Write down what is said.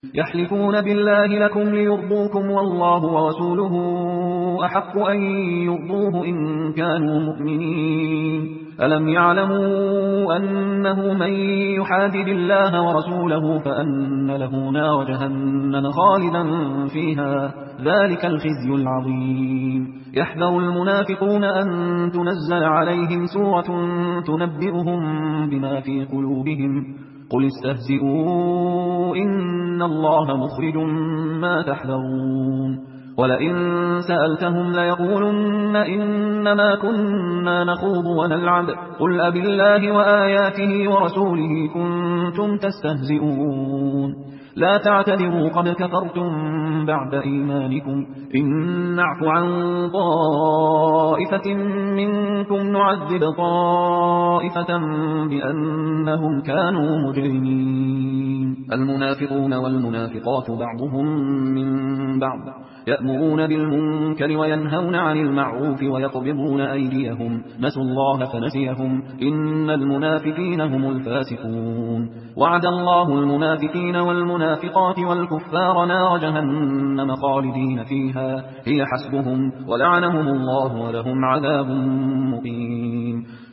يحلفون بالله لكم ليرضوكم والله ورسوله أحق أن يرضوه إن كانوا مؤمنين. ألم يعلموا أنه من يحادد الله ورسوله فأن له نار جهنم خالدا فيها ذلك الخزي العظيم. يحذر المنافقون أن تنزل عليهم سورة تنبئهم بما في قلوبهم قل استهزئوا إن الله مخرج ما تحذرون. ولئن سألتهم ليقولن إنما كنا نخوض ونلعب قل أبالله وآياته ورسوله كنتم تستهزئون. لا تعتذروا قد كفرتم بعد إيمانكم إن نعف عن طائفة منكم نعذب طائفة بأنهم كانوا مجرمين. المنافقون والمنافقات بعضهم من بعض يأمرون بالمنكر وينهون عن المعروف ويقبضون أيديهم نسوا الله فنسيهم إن المنافقين هم الفاسقون. وعد الله المنافقين والمنافقات والكفار نار جهنم خالدين فيها هي حسبهم ولعنهم الله ولهم عذاب مقيم.